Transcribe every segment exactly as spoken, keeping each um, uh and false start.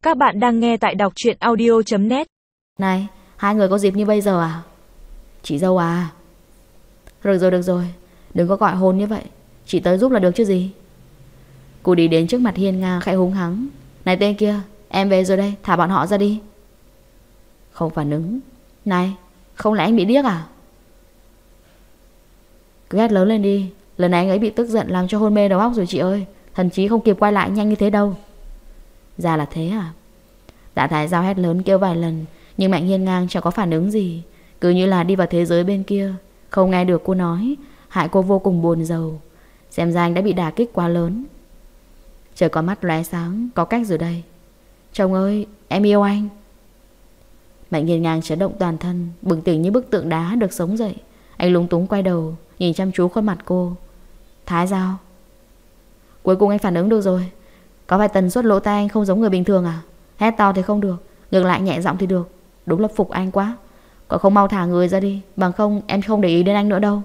Các bạn đang nghe tại đọc truyện audio chấm net. Này, hai người có dịp như bây giờ à? Chị dâu à? Được rồi, được rồi, đừng có gọi hôn như vậy. Chị tới giúp là được chứ gì. Cô đi đến trước mặt Hiên Nga khẽ húng hắng. Này tên kia, em về rồi đây, thả bọn họ ra đi. Không phản ứng. Này, không lẽ anh bị điếc à? Cứ hét lớn lên đi. Lần này anh ấy bị tức giận làm cho hôn mê đầu óc rồi chị ơi. Thần trí không kịp quay lại nhanh như thế đâu. Ra là thế à? Tạ Thái Giao hét lớn kêu vài lần, nhưng Mạnh Hiên Ngang chẳng có phản ứng gì, cứ như là đi vào thế giới bên kia, không nghe được cô nói, hại cô vô cùng buồn rầu. Xem ra anh đã bị đả kích quá lớn. Trời có mắt lóe sáng, có cách rồi đây. Chồng ơi, em yêu anh. Mạnh Hiên Ngang chấn động toàn thân, bừng tỉnh như bức tượng đá được sống dậy. Anh lúng túng quay đầu, nhìn chăm chú khuôn mặt cô. Thái Giao. Cuối cùng anh phản ứng được rồi. Có phải tần suất lỗ tai anh không giống người bình thường à? Hét to thì không được, ngược lại nhẹ giọng thì được. Đúng là phục anh quá. Còn không mau thả người ra đi, bằng không em không để ý đến anh nữa đâu.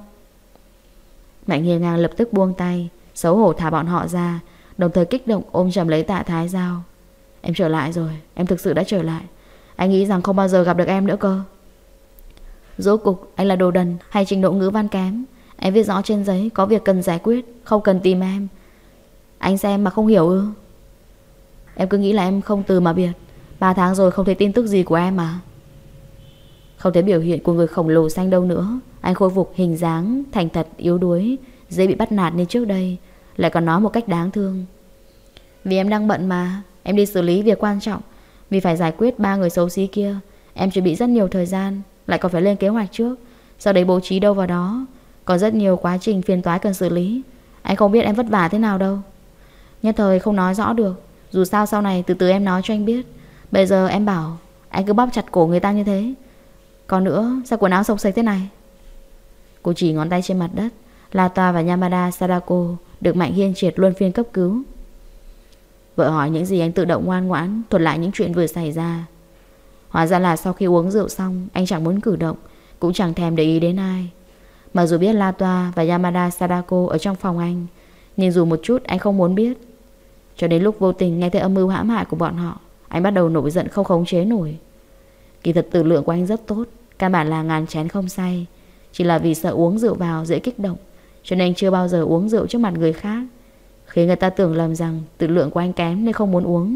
Mạnh Hiên Ngang lập tức buông tay, xấu hổ thả bọn họ ra, đồng thời kích động ôm chầm lấy Tạ Thái Giao. Em trở lại rồi, em thực sự đã trở lại. Anh nghĩ rằng không bao giờ gặp được em nữa cơ. Rốt cục anh là đồ đần hay trình độ ngữ văn kém? Em viết rõ trên giấy có việc cần giải quyết, không cần tìm em. Anh xem mà không hiểu ư? Em cứ nghĩ là em không từ mà biệt. Ba tháng rồi không thấy tin tức gì của em mà. Không thấy biểu hiện của người khổng lồ xanh đâu nữa. Anh khôi phục hình dáng thành thật yếu đuối, dễ bị bắt nạt như trước đây, lại còn nói một cách đáng thương. Vì em đang bận mà. Em đi xử lý việc quan trọng. Vì phải giải quyết ba người xấu xí kia, em chuẩn bị rất nhiều thời gian, lại còn phải lên kế hoạch trước, sau đấy bố trí đâu vào đó. Còn rất nhiều quá trình phiền toái cần xử lý. Anh không biết em vất vả thế nào đâu. Nhất thời không nói rõ được. Dù sao sau này từ từ em nói cho anh biết. Bây giờ em bảo anh cứ bóp chặt cổ người ta như thế. Còn nữa, sao quần áo xộc xệch thế này? Cô chỉ ngón tay trên mặt đất. Lata và Yamada Sadako được Mạnh Hiên Triệt luân phiên cấp cứu. Vợ hỏi những gì anh tự động ngoan ngoãn thuật lại những chuyện vừa xảy ra. Hóa ra là sau khi uống rượu xong, anh chẳng muốn cử động, cũng chẳng thèm để ý đến ai. Mà dù biết Lata và Yamada Sadako ở trong phòng anh, nhưng dù một chút anh không muốn biết. Cho đến lúc vô tình nghe thấy âm mưu hãm hại của bọn họ, anh bắt đầu nổi giận không khống chế nổi. Kỳ thật tử lượng của anh rất tốt, căn bản là ngàn chén không say. Chỉ là vì sợ uống rượu vào dễ kích động, cho nên chưa bao giờ uống rượu trước mặt người khác, khiến người ta tưởng lầm rằng tử lượng của anh kém nên không muốn uống.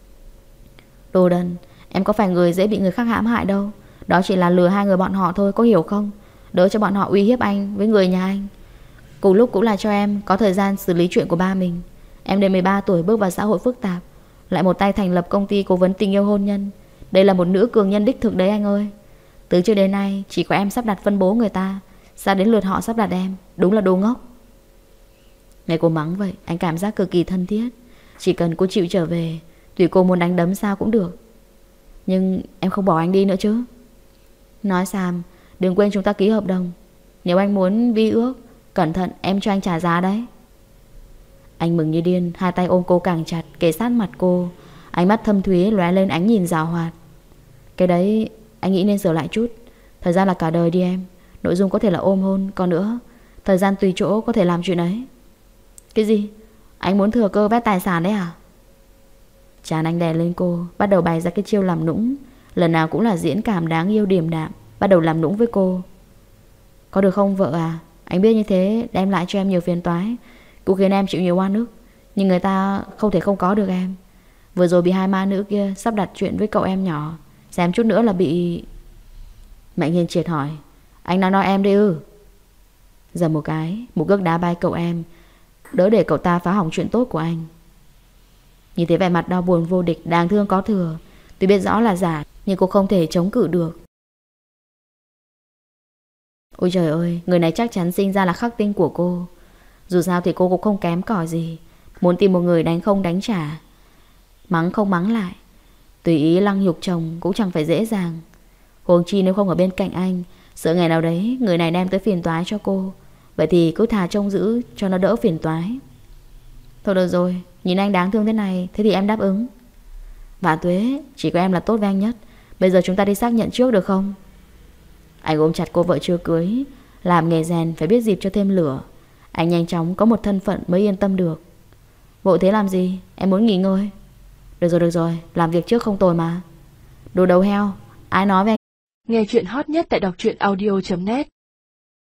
Đồ đần, em có phải người dễ bị người khác hãm hại đâu. Đó chỉ là lừa hai người bọn họ thôi, có hiểu không? Đỡ cho bọn họ uy hiếp anh với người nhà anh. Cùng lúc cũng là cho em có thời gian xử lý chuyện của ba mình. Em đến mười ba tuổi bước vào xã hội phức tạp, lại một tay thành lập công ty cố vấn tình yêu hôn nhân. Đây là một nữ cường nhân đích thực đấy anh ơi. Từ trước đến nay chỉ có em sắp đặt phân bố người ta, sao đến lượt họ sắp đặt em? Đúng là đồ ngốc. Nghe cô mắng vậy, anh cảm giác cực kỳ thân thiết. Chỉ cần cô chịu trở về, tùy cô muốn đánh đấm sao cũng được. Nhưng em không bỏ anh đi nữa chứ? Nói Sam, đừng quên chúng ta ký hợp đồng. Nếu anh muốn vi ước, cẩn thận em cho anh trả giá đấy. Anh mừng như điên, hai tay ôm cô càng chặt, kề sát mặt cô. Ánh mắt thâm thúy lóe lên ánh nhìn giảo hoạt. Cái đấy anh nghĩ nên sửa lại chút. Thời gian là cả đời đi em. Nội dung có thể là ôm hôn. Còn nữa, thời gian tùy chỗ có thể làm chuyện ấy. Cái gì? Anh muốn thừa cơ vét tài sản đấy à? Chán anh đè lên cô, bắt đầu bày ra cái chiêu làm nũng. Lần nào cũng là diễn cảm đáng yêu điềm đạm, bắt đầu làm nũng với cô. Có được không vợ à? Anh biết như thế đem lại cho em nhiều phiền toái, cũng khiến em chịu nhiều oan ức. Nhưng người ta không thể không có được em. Vừa rồi bị hai ma nữ kia sắp đặt chuyện với cậu em nhỏ, xem chút nữa là bị... Mạnh Hiên Triệt hỏi. Anh đang nói em đi ư? Giờ một cái, một cước đá bay cậu em, đỡ để cậu ta phá hỏng chuyện tốt của anh. Nhìn thấy vẻ mặt đau buồn vô địch, đáng thương có thừa. Tuy biết rõ là giả, nhưng cô không thể chống cự được. Ôi trời ơi, người này chắc chắn sinh ra là khắc tinh của cô. Dù sao thì cô cũng không kém cỏi gì. Muốn tìm một người đánh không đánh trả, mắng không mắng lại, tùy ý lăng nhục chồng cũng chẳng phải dễ dàng. Huống chi nếu không ở bên cạnh anh, sợ ngày nào đấy người này đem tới phiền toái cho cô. Vậy thì cứ thà trông giữ cho nó đỡ phiền toái. Thôi được rồi, nhìn anh đáng thương thế này, thế thì em đáp ứng. Vạn tuế, chỉ có em là tốt với anh nhất. Bây giờ chúng ta đi xác nhận trước được không? Anh ôm chặt cô vợ chưa cưới. Làm nghề rèn phải biết dịp cho thêm lửa. Anh nhanh chóng có một thân phận mới yên tâm được. Vội thế làm gì? Em muốn nghỉ ngơi. Được rồi được rồi, làm việc trước không tồi mà. Đồ đầu heo, ai nói với anh? Nghe chuyện hot nhất tại đọc truyện audio chấm net.